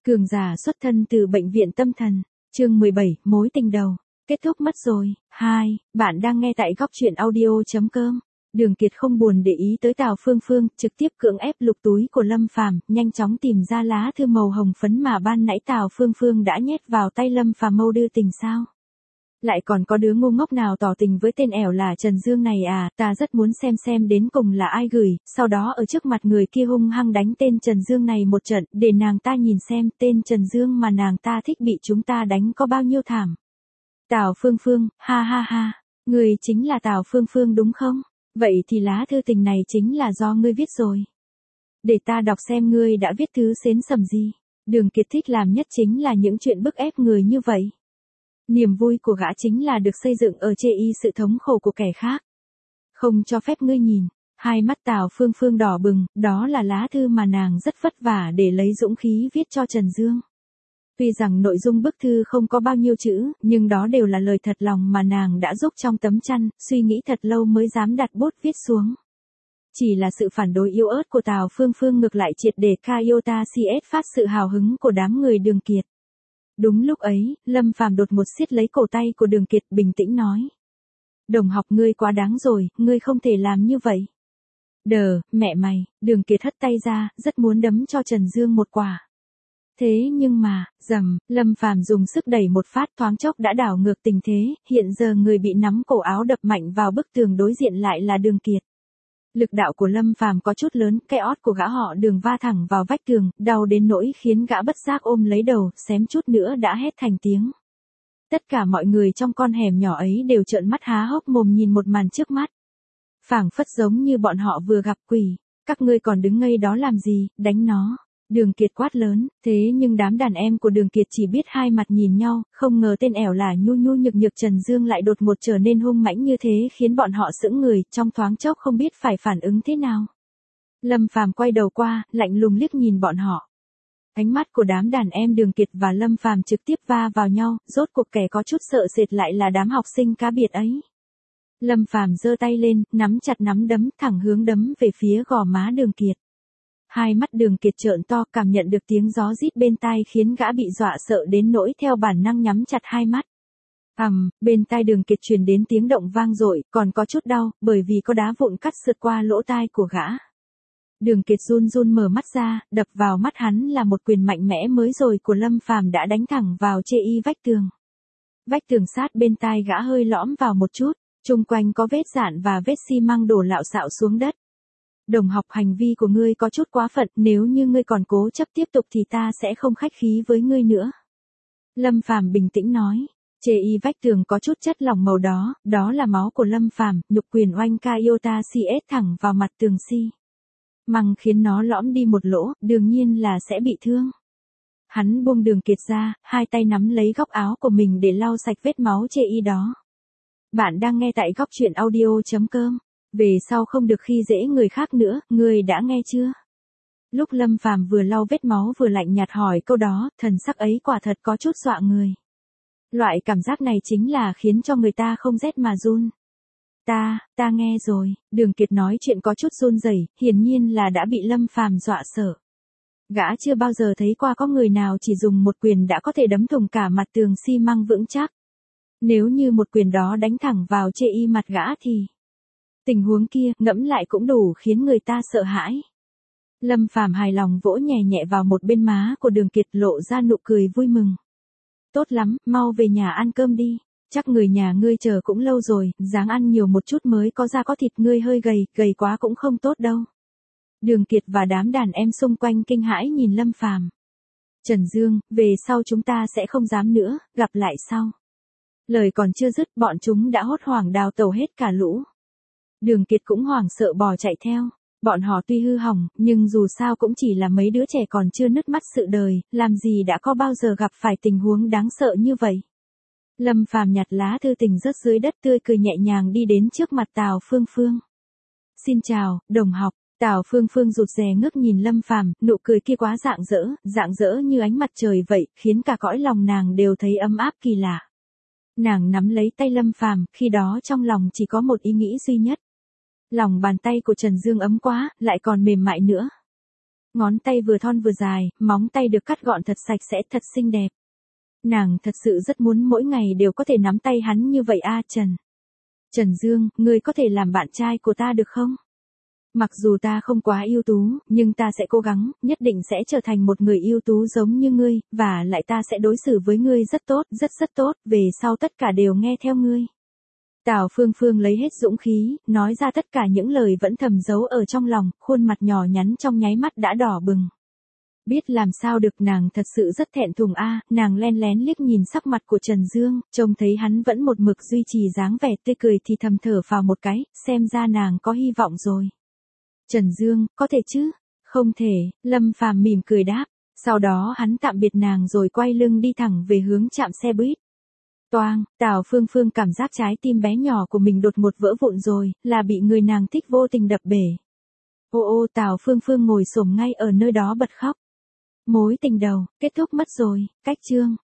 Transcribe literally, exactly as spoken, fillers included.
Cường giả xuất thân từ bệnh viện tâm thần, chương mười bảy, mối tình đầu. Kết thúc mất rồi. hai. Bạn đang nghe tại góc truyện audio chấm com. Đường Kiệt không buồn để ý tới Tào Phương Phương, trực tiếp cưỡng ép lục túi của Lâm Phàm, nhanh chóng tìm ra lá thư màu hồng phấn mà ban nãy Tào Phương Phương đã nhét vào tay Lâm Phàm mâu đưa tình sao. Lại còn có đứa ngu ngốc nào tỏ tình với tên ẻo là Trần Dương này à, ta rất muốn xem xem đến cùng là ai gửi, sau đó ở trước mặt người kia hung hăng đánh tên Trần Dương này một trận, để nàng ta nhìn xem tên Trần Dương mà nàng ta thích bị chúng ta đánh có bao nhiêu thảm. Tào Phương Phương, ha ha ha, người chính là Tào Phương Phương đúng không? Vậy thì lá thư tình này chính là do ngươi viết rồi. Để ta đọc xem ngươi đã viết thứ xến sầm gì. Đường Kiệt thích làm nhất chính là những chuyện bức ép người như vậy. Niềm vui của gã chính là được xây dựng ở chê y sự thống khổ của kẻ khác. Không cho phép ngươi nhìn. Hai mắt Tào Phương Phương đỏ bừng, đó là lá thư mà nàng rất vất vả để lấy dũng khí viết cho Trần Dương. Tuy rằng nội dung bức thư không có bao nhiêu chữ, nhưng đó đều là lời thật lòng mà nàng đã giúp trong tấm chăn, suy nghĩ thật lâu mới dám đặt bút viết xuống. Chỉ là sự phản đối yếu ớt của Tào Phương Phương ngược lại triệt để Kaiota xê ét phát sự hào hứng của đám người Đường Kiệt. Đúng lúc ấy, Lâm Phàm đột một siết lấy cổ tay của Đường Kiệt bình tĩnh nói. Đồng học ngươi quá đáng rồi, ngươi không thể làm như vậy. Đờ, mẹ mày, Đường Kiệt hất tay ra, rất muốn đấm cho Trần Dương một quả. Thế nhưng mà, rầm, Lâm Phàm dùng sức đẩy một phát thoáng chốc đã đảo ngược tình thế, hiện giờ người bị nắm cổ áo đập mạnh vào bức tường đối diện lại là Đường Kiệt. Lực đạo của Lâm Phàm có chút lớn, cái ót của gã họ Đường va thẳng vào vách tường, đau đến nỗi khiến gã bất giác ôm lấy đầu, xém chút nữa đã hét thành tiếng. Tất cả mọi người trong con hẻm nhỏ ấy đều trợn mắt há hốc mồm nhìn một màn trước mắt. Phảng phất giống như bọn họ vừa gặp quỷ, các ngươi còn đứng ngây đó làm gì, đánh nó. Đường Kiệt quát lớn, thế nhưng đám đàn em của Đường Kiệt chỉ biết hai mặt nhìn nhau, không ngờ tên ẻo là nhu nhu nhược nhược Trần Dương lại đột ngột trở nên hung mãnh như thế khiến bọn họ sững người, trong thoáng chốc không biết phải phản ứng thế nào. Lâm Phàm quay đầu qua, lạnh lùng liếc nhìn bọn họ. Ánh mắt của đám đàn em Đường Kiệt và Lâm Phàm trực tiếp va vào nhau, rốt cuộc kẻ có chút sợ sệt lại là đám học sinh cá biệt ấy. Lâm Phàm giơ tay lên, nắm chặt nắm đấm, thẳng hướng đấm về phía gò má Đường Kiệt. Hai mắt Đường Kiệt trợn to, cảm nhận được tiếng gió rít bên tai khiến gã bị dọa sợ đến nỗi theo bản năng nhắm chặt hai mắt. Ầm, um, bên tai Đường Kiệt truyền đến tiếng động vang dội, còn có chút đau, bởi vì có đá vụn cắt sượt qua lỗ tai của gã. Đường Kiệt run run mở mắt ra, đập vào mắt hắn là một quyền mạnh mẽ mới rồi của Lâm Phàm đã đánh thẳng vào chê y vách tường. Vách tường sát bên tai gã hơi lõm vào một chút, chung quanh có vết rạn và vết xi măng đổ lạo xạo xuống đất. Đồng học, hành vi của ngươi có chút quá phận, nếu như ngươi còn cố chấp tiếp tục thì ta sẽ không khách khí với ngươi nữa. Lâm Phàm bình tĩnh nói, chê y vách tường có chút chất lỏng màu đó, đó là máu của Lâm Phàm, nhục quyền oanh Kaiota xê ét thẳng vào mặt tường xi măng khiến nó lõm đi một lỗ, đương nhiên là sẽ bị thương. Hắn buông Đường Kiệt ra, hai tay nắm lấy góc áo của mình để lau sạch vết máu chê y đó. Bạn đang nghe tại góc truyện audio chấm com. Về sau không được khi dễ người khác nữa, ngươi đã nghe chưa? Lúc Lâm Phàm vừa lau vết máu vừa lạnh nhạt hỏi câu đó, thần sắc ấy quả thật có chút dọa người. Loại cảm giác này chính là khiến cho người ta không rét mà run. Ta, ta nghe rồi, Đường Kiệt nói chuyện có chút run rẩy, hiển nhiên là đã bị Lâm Phàm dọa sợ. Gã chưa bao giờ thấy qua có người nào chỉ dùng một quyền đã có thể đấm thủng cả mặt tường xi măng vững chắc. Nếu như một quyền đó đánh thẳng vào chê y mặt gã thì... Tình huống kia, ngẫm lại cũng đủ khiến người ta sợ hãi. Lâm Phàm hài lòng vỗ nhẹ nhẹ vào một bên má của Đường Kiệt lộ ra nụ cười vui mừng. Tốt lắm, mau về nhà ăn cơm đi. Chắc người nhà ngươi chờ cũng lâu rồi, ráng ăn nhiều một chút mới có da có thịt, ngươi hơi gầy, gầy quá cũng không tốt đâu. Đường Kiệt và đám đàn em xung quanh kinh hãi nhìn Lâm Phàm. Trần Dương, về sau chúng ta sẽ không dám nữa, gặp lại sau. Lời còn chưa dứt, bọn chúng đã hốt hoảng đào tẩu hết cả lũ. Đường Kiệt cũng hoảng sợ bò chạy theo, bọn họ tuy hư hỏng, nhưng dù sao cũng chỉ là mấy đứa trẻ còn chưa nứt mắt sự đời, làm gì đã có bao giờ gặp phải tình huống đáng sợ như vậy. Lâm Phàm nhặt lá thư tình rớt dưới đất tươi cười nhẹ nhàng đi đến trước mặt Tào Phương Phương. Xin chào, đồng học. Tào Phương Phương rụt rè ngước nhìn Lâm Phàm, nụ cười kia quá rạng rỡ, rạng rỡ như ánh mặt trời vậy, khiến cả cõi lòng nàng đều thấy ấm áp kỳ lạ. Nàng nắm lấy tay Lâm Phàm, khi đó trong lòng chỉ có một ý nghĩ duy nhất. Lòng bàn tay của Trần Dương ấm quá, lại còn mềm mại nữa. Ngón tay vừa thon vừa dài, móng tay được cắt gọn thật sạch sẽ, thật xinh đẹp. Nàng thật sự rất muốn mỗi ngày đều có thể nắm tay hắn như vậy a Trần. Trần Dương, ngươi có thể làm bạn trai của ta được không? Mặc dù ta không quá ưu tú, nhưng ta sẽ cố gắng, nhất định sẽ trở thành một người ưu tú giống như ngươi, và lại ta sẽ đối xử với ngươi rất tốt, rất rất tốt, về sau tất cả đều nghe theo ngươi. Tào Phương Phương lấy hết dũng khí, nói ra tất cả những lời vẫn thầm giấu ở trong lòng, khuôn mặt nhỏ nhắn trong nháy mắt đã đỏ bừng. Biết làm sao được, nàng thật sự rất thẹn thùng a, nàng len lén liếc nhìn sắc mặt của Trần Dương, trông thấy hắn vẫn một mực duy trì dáng vẻ tươi cười thì thầm thở phào một cái, xem ra nàng có hy vọng rồi. Trần Dương, có thể chứ? Không thể, Lâm Phàm mỉm cười đáp, sau đó hắn tạm biệt nàng rồi quay lưng đi thẳng về hướng trạm xe buýt. Toang, Tào Phương Phương cảm giác trái tim bé nhỏ của mình đột ngột vỡ vụn rồi, là bị người nàng thích vô tình đập bể. Ô ô, Tào Phương Phương ngồi xổm ngay ở nơi đó bật khóc. Mối tình đầu, kết thúc mất rồi, cách chương.